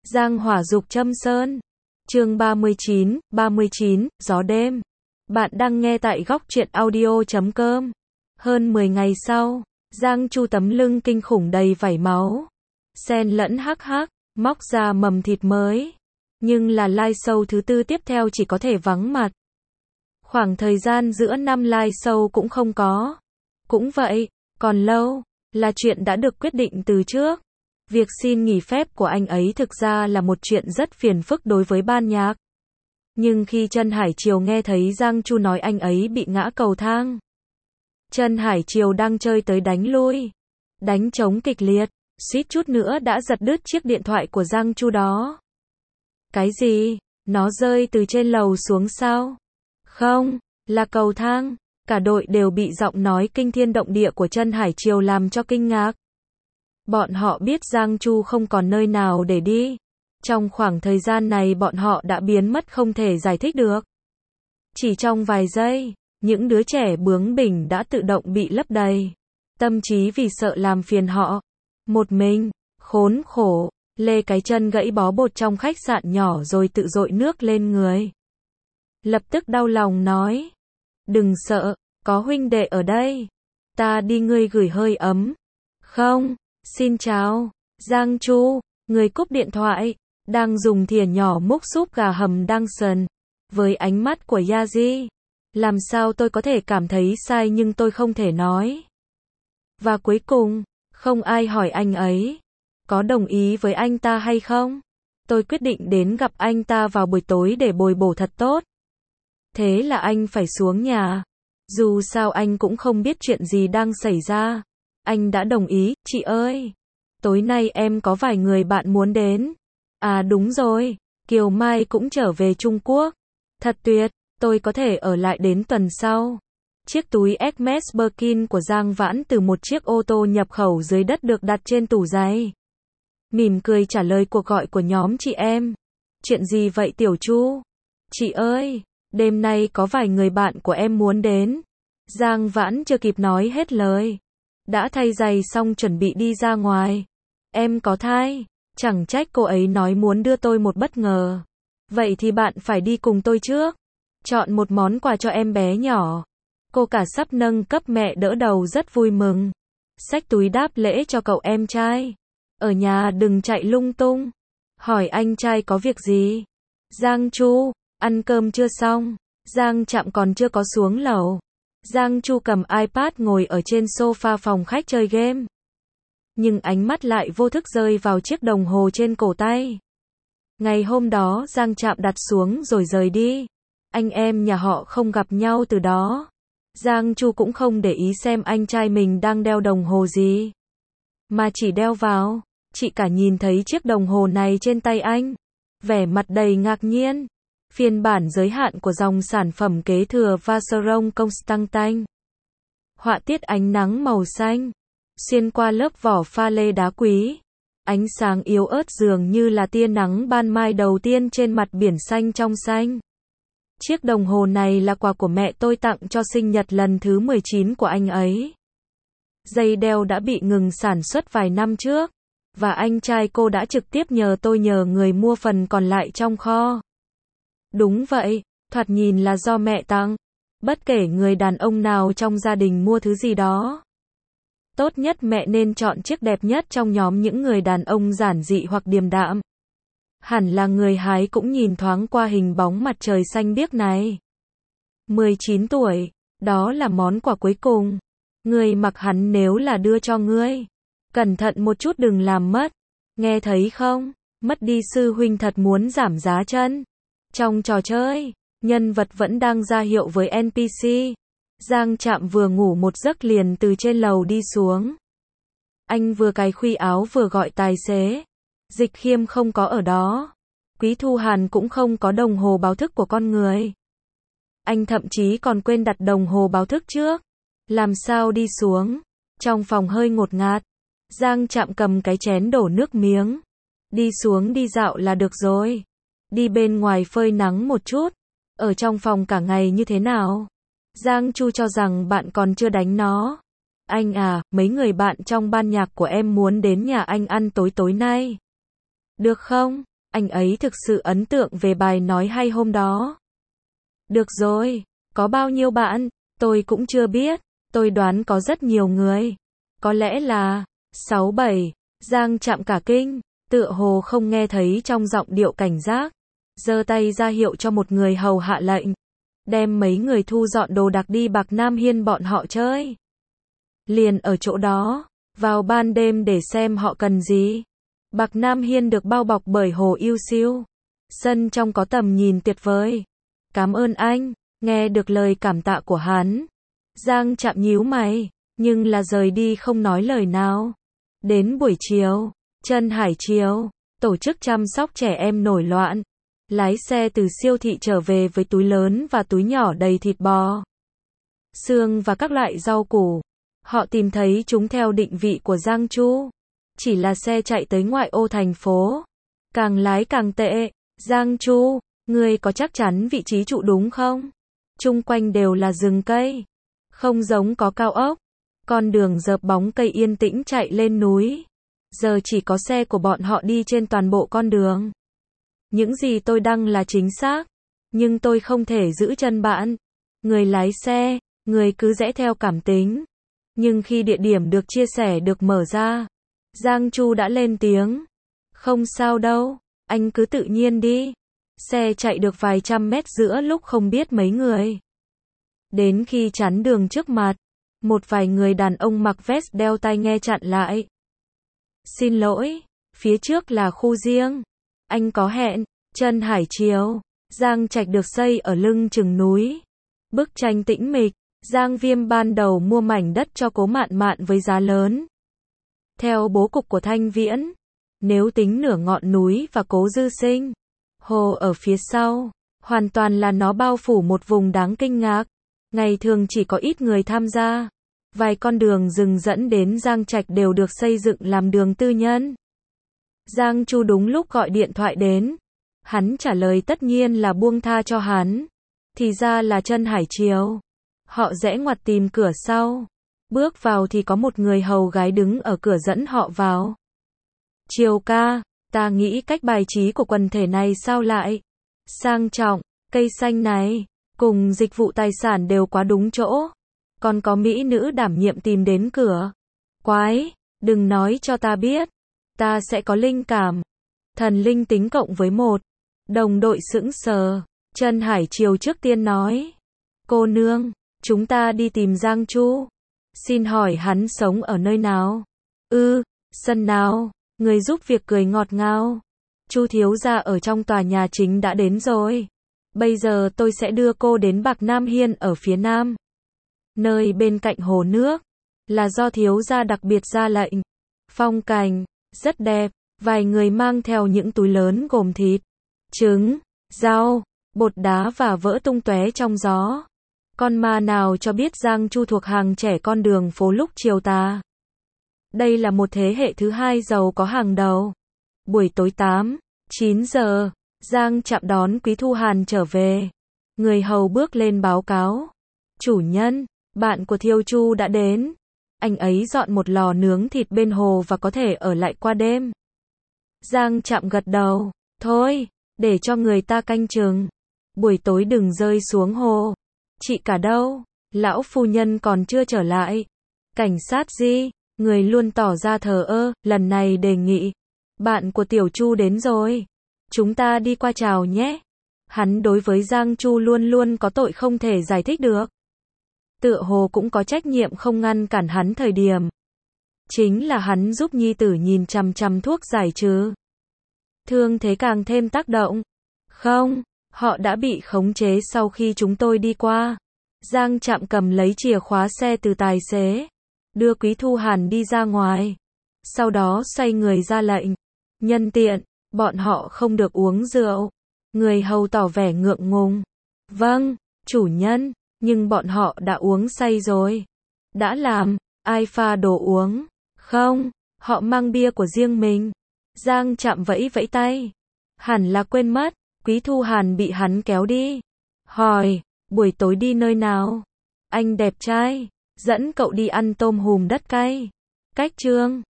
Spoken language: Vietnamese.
Giang hỏa dục châm sơn. Chương 39, gió đêm. Bạn đang nghe tại góc truyện audio.com. Hơn 10 ngày sau, Giang Chu tấm lưng kinh khủng đầy vảy máu, xen lẫn hắc hắc, móc ra mầm thịt mới. Nhưng là live show thứ tư tiếp theo chỉ có thể vắng mặt. Khoảng thời gian giữa năm live show cũng không có. Cũng vậy, còn lâu, là chuyện đã được quyết định từ trước. Việc xin nghỉ phép của anh ấy thực ra là một chuyện rất phiền phức đối với ban nhạc. Nhưng khi Trân Hải Triều nghe thấy Giang Chu nói anh ấy bị ngã cầu thang, Trân Hải Triều đang chơi tới đánh lui, đánh trống kịch liệt, suýt chút nữa đã giật đứt chiếc điện thoại của Giang Chu đó. Cái gì? Nó rơi từ trên lầu xuống sao? Không, là cầu thang. Cả đội đều bị giọng nói kinh thiên động địa của Trân Hải Triều làm cho kinh ngạc. Bọn họ biết Giang Chu không còn nơi nào để đi. Trong khoảng thời gian này bọn họ đã biến mất không thể giải thích được. Chỉ trong vài giây, những đứa trẻ bướng bỉnh đã tự động bị lấp đầy. Tâm trí vì sợ làm phiền họ. Một mình, khốn khổ, lê cái chân gãy bó bột trong khách sạn nhỏ rồi tự dội nước lên người. Lập tức đau lòng nói. Đừng sợ, có huynh đệ ở đây. Ta đi ngươi gửi hơi ấm. Không, xin chào, Giang Chu, người cúp điện thoại, đang dùng thìa nhỏ múc súp gà hầm đang sần. Với ánh mắt của Yaji, làm sao tôi có thể cảm thấy sai nhưng tôi không thể nói. Và cuối cùng, không ai hỏi anh ấy có đồng ý với anh ta hay không. Tôi quyết định đến gặp anh ta vào buổi tối để bồi bổ thật tốt. Thế là anh phải xuống nhà. Dù sao anh cũng không biết chuyện gì đang xảy ra. Anh đã đồng ý, chị ơi. Tối nay em có vài người bạn muốn đến. À đúng rồi, Kiều Mai cũng trở về Trung Quốc. Thật tuyệt, tôi có thể ở lại đến tuần sau. Chiếc túi Hermes Birkin của Giang Vãn từ một chiếc ô tô nhập khẩu dưới đất được đặt trên tủ giày. Mỉm cười trả lời cuộc gọi của nhóm chị em. Chuyện gì vậy Tiểu Chu? Chị ơi, đêm nay có vài người bạn của em muốn đến. Giang Vãn chưa kịp nói hết lời, đã thay giày xong chuẩn bị đi ra ngoài. Em có thai, chẳng trách cô ấy nói muốn đưa tôi một bất ngờ. Vậy thì bạn phải đi cùng tôi trước. Chọn một món quà cho em bé nhỏ. Cô cả sắp nâng cấp mẹ đỡ đầu rất vui mừng. Xách túi đáp lễ cho cậu em trai. Ở nhà đừng chạy lung tung. Hỏi anh trai có việc gì. Giang Chu, ăn cơm chưa xong. Giang Trạm còn chưa có xuống lầu. Giang Chu cầm iPad ngồi ở trên sofa phòng khách chơi game. Nhưng ánh mắt lại vô thức rơi vào chiếc đồng hồ trên cổ tay. Ngày hôm đó Giang Trạm đặt xuống rồi rời đi. Anh em nhà họ không gặp nhau từ đó. Giang Chu cũng không để ý xem anh trai mình đang đeo đồng hồ gì, mà chỉ đeo vào. Chị cả nhìn thấy chiếc đồng hồ này trên tay anh, vẻ mặt đầy ngạc nhiên. Phiên bản giới hạn của dòng sản phẩm kế thừa Vacheron Constantin. Họa tiết ánh nắng màu xanh, xuyên qua lớp vỏ pha lê đá quý. Ánh sáng yếu ớt dường như là tia nắng ban mai đầu tiên trên mặt biển xanh trong xanh. Chiếc đồng hồ này là quà của mẹ tôi tặng cho sinh nhật lần thứ 19 của anh ấy. Dây đeo đã bị ngừng sản xuất vài năm trước, và anh trai cô đã trực tiếp nhờ tôi nhờ người mua phần còn lại trong kho. Đúng vậy, thoạt nhìn là do mẹ tặng. Bất kể người đàn ông nào trong gia đình mua thứ gì đó, tốt nhất mẹ nên chọn chiếc đẹp nhất trong nhóm những người đàn ông giản dị hoặc điềm đạm. Hẳn là người hái cũng nhìn thoáng qua hình bóng mặt trời xanh biếc này. 19 tuổi, đó là món quà cuối cùng. Ngươi mặc hắn nếu là đưa cho ngươi. Cẩn thận một chút đừng làm mất. Nghe thấy không? Mất đi sư huynh thật muốn giảm giá chân. Trong trò chơi, nhân vật vẫn đang ra hiệu với NPC. Giang Trạm vừa ngủ một giấc liền từ trên lầu đi xuống. Anh vừa cài khuy áo vừa gọi tài xế. Dịch Khiêm không có ở đó. Quý Thu Hàn cũng không có đồng hồ báo thức của con người. Anh thậm chí còn quên đặt đồng hồ báo thức trước. Làm sao đi xuống? Trong phòng hơi ngột ngạt. Giang Trạm cầm cái chén đổ nước miếng. Đi xuống đi dạo là được rồi. Đi bên ngoài phơi nắng một chút. Ở trong phòng cả ngày như thế nào? Giang Chu cho rằng bạn còn chưa đánh nó. Anh à, mấy người bạn trong ban nhạc của em muốn đến nhà anh ăn tối tối nay. Được không? Anh ấy thực sự ấn tượng về bài nói hay hôm đó. Được rồi, có bao nhiêu bạn? Tôi cũng chưa biết, tôi đoán có rất nhiều người. Có lẽ là 6-7. Giang Trạm cả kinh, tựa hồ không nghe thấy trong giọng điệu cảnh giác. Giơ tay ra hiệu cho một người hầu hạ lệnh. Đem mấy người thu dọn đồ đạc đi Bạc Nam Hiên bọn họ chơi. Liền ở chỗ đó, vào ban đêm để xem họ cần gì. Bạc Nam Hiên được bao bọc bởi hồ yêu xiêu. Sân trong có tầm nhìn tuyệt vời. Cảm ơn anh, nghe được lời cảm tạ của hắn. Giang Trạm nhíu mày, nhưng là rời đi không nói lời nào. Đến buổi chiều, Trân Hải Triều, tổ chức chăm sóc trẻ em nổi loạn. Lái xe từ siêu thị trở về với túi lớn và túi nhỏ đầy thịt bò, xương và các loại rau củ. Họ tìm thấy chúng theo định vị của Giang Chu. Chỉ là xe chạy tới ngoại ô thành phố. Càng lái càng tệ. Giang Chu, ngươi có chắc chắn vị trí trụ đúng không? Chung quanh đều là rừng cây. Không giống có cao ốc. Con đường dợp bóng cây yên tĩnh chạy lên núi. Giờ chỉ có xe của bọn họ đi trên toàn bộ con đường. Những gì tôi đăng là chính xác. Nhưng tôi không thể giữ chân bạn. Người lái xe, người cứ rẽ theo cảm tính. Nhưng khi địa điểm được chia sẻ được mở ra, Giang Chu đã lên tiếng. Không sao đâu, anh cứ tự nhiên đi. Xe chạy được vài trăm mét giữa lúc không biết mấy người. Đến khi chắn đường trước mặt, một vài người đàn ông mặc vest đeo tai nghe chặn lại. Xin lỗi, phía trước là khu riêng. Anh có hẹn, Trân Hải Triều. Giang Trạch được xây ở lưng chừng núi. Bức tranh tĩnh mịch. Giang Viêm ban đầu mua mảnh đất cho Cố Mạn Mạn với giá lớn. Theo bố cục của Thanh Viễn, nếu tính nửa ngọn núi và Cố Dư Sinh, hồ ở phía sau, hoàn toàn là nó bao phủ một vùng đáng kinh ngạc. Ngày thường chỉ có ít người tham gia. Vài con đường rừng dẫn đến Giang Trạch đều được xây dựng làm đường tư nhân. Giang Chu đúng lúc gọi điện thoại đến. Hắn trả lời tất nhiên là buông tha cho hắn. Thì ra là Trân Hải Triều. Họ rẽ ngoặt tìm cửa sau. Bước vào thì có một người hầu gái đứng ở cửa dẫn họ vào. Triều ca, ta nghĩ cách bài trí của quần thể này sao lại sang trọng, cây xanh này, cùng dịch vụ tài sản đều quá đúng chỗ. Còn có mỹ nữ đảm nhiệm tìm đến cửa. Quái, đừng nói cho ta biết. Ta sẽ có linh cảm. Thần linh tính cộng với 1. Đồng đội sững sờ. Trân Hải Triều trước tiên nói. Cô nương, chúng ta đi tìm Giang Chu. Xin hỏi hắn sống ở nơi nào? Sân nào? Người giúp việc cười ngọt ngào. Chu thiếu gia ở trong tòa nhà chính đã đến rồi. Bây giờ tôi sẽ đưa cô đến Bạc Nam Hiên ở phía nam. Nơi bên cạnh hồ nước. Là do thiếu gia đặc biệt ra lệnh. Phong cảnh rất đẹp. Vài người mang theo những túi lớn gồm thịt, trứng, rau, bột đá và vỡ tung tóe trong gió. Con ma nào cho biết Giang Chu thuộc hàng trẻ con đường phố lúc chiều tà. Đây là một thế hệ thứ hai giàu có hàng đầu. Buổi tối 8-9 giờ, Giang Trạm đón Quý Thu Hàn trở về. Người hầu bước lên báo cáo. Chủ nhân, bạn của Thiêu Chu đã đến. Anh ấy dọn một lò nướng thịt bên hồ và có thể ở lại qua đêm. Giang Trạm gật đầu. Thôi, để cho người ta canh chừng. Buổi tối đừng rơi xuống hồ. Chị cả đâu? Lão phu nhân còn chưa trở lại. Cảnh sát gì? Người luôn tỏ ra thờ ơ, lần này đề nghị. Bạn của Tiểu Chu đến rồi. Chúng ta đi qua chào nhé. Hắn đối với Giang Chu luôn luôn có tội không thể giải thích được. Tựa hồ cũng có trách nhiệm không ngăn cản hắn thời điểm. Chính là hắn giúp nhi tử nhìn chằm chằm thuốc giải trừ. Thương thế càng thêm tác động. Không, họ đã bị khống chế sau khi chúng tôi đi qua. Giang Trạm cầm lấy chìa khóa xe từ tài xế. Đưa Quý Thu Hàn đi ra ngoài. Sau đó xoay người ra lệnh. Nhân tiện, bọn họ không được uống rượu. Người hầu tỏ vẻ ngượng ngùng. Vâng, chủ nhân, nhưng bọn họ đã uống say rồi. Đã làm, ai pha đồ uống? Không, họ mang bia của riêng mình. Giang Trạm vẫy vẫy tay. Hẳn là quên mất. Quý Thu Hàn bị hắn kéo đi. Hỏi, buổi tối đi nơi nào? Anh đẹp trai, dẫn cậu đi ăn tôm hùm đất cay. Cách Trương